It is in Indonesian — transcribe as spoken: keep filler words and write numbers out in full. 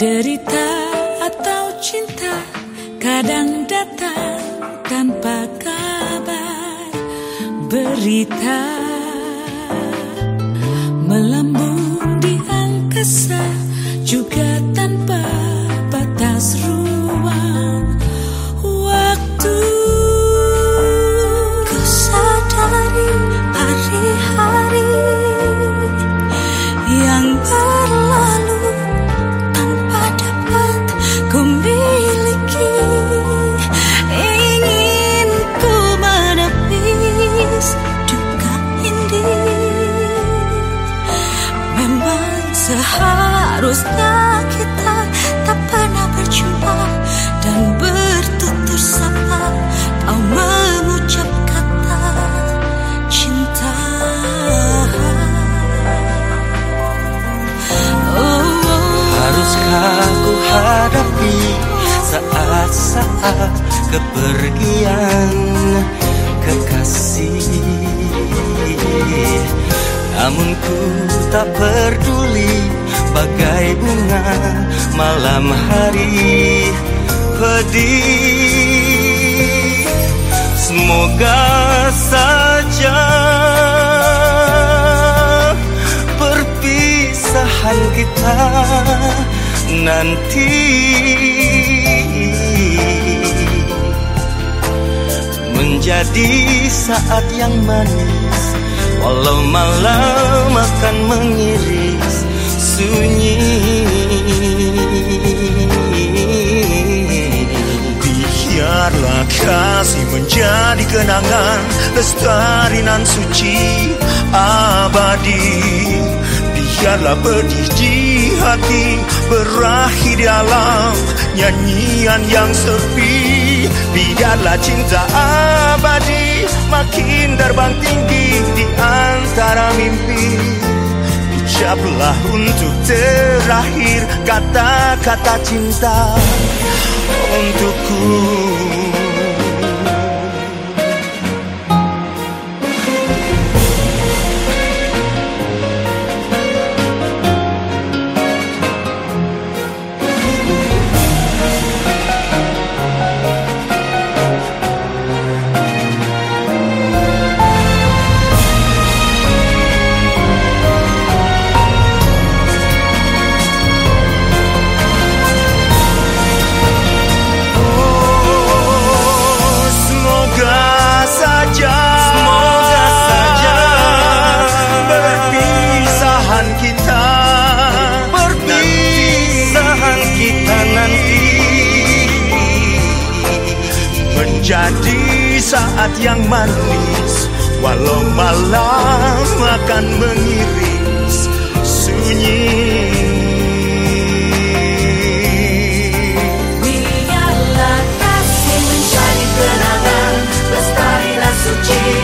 Derita atau cinta kadang datang tanpa kabar. Berita melambung di angkasa juga tanpa batas ruang waktu. Ku sadari hari-hari yang berlalu tanpa dapat ku miliki. Ingin ku menepis duka ini. Memang seharusnya kita tak pernah berjumpa dan bertutur sapa, kau mengucap kata cinta. Haruskah ku hadapi saat-saat kepergian kekasih? Namun ku tak peduli, bagai bunga malam hari pedih. Semoga saja perpisahan kita nanti menjadi saat yang manis, walau malam akan mengiris sunyi. Biarlah kasih menjadi kenangan, lestari nan suci abadi. Biarlah pedih di hati berakhir dalam nyanyian yang sepi. Biarlah cinta abadi makin terbang tinggi di antara mimpi. Ucaplah untuk terakhir kata-kata cinta untukku. Jadi saat yang manis, walau malam akan mengiris sunyi. Biarlah kasih menjadi kenangan, lestari dan suci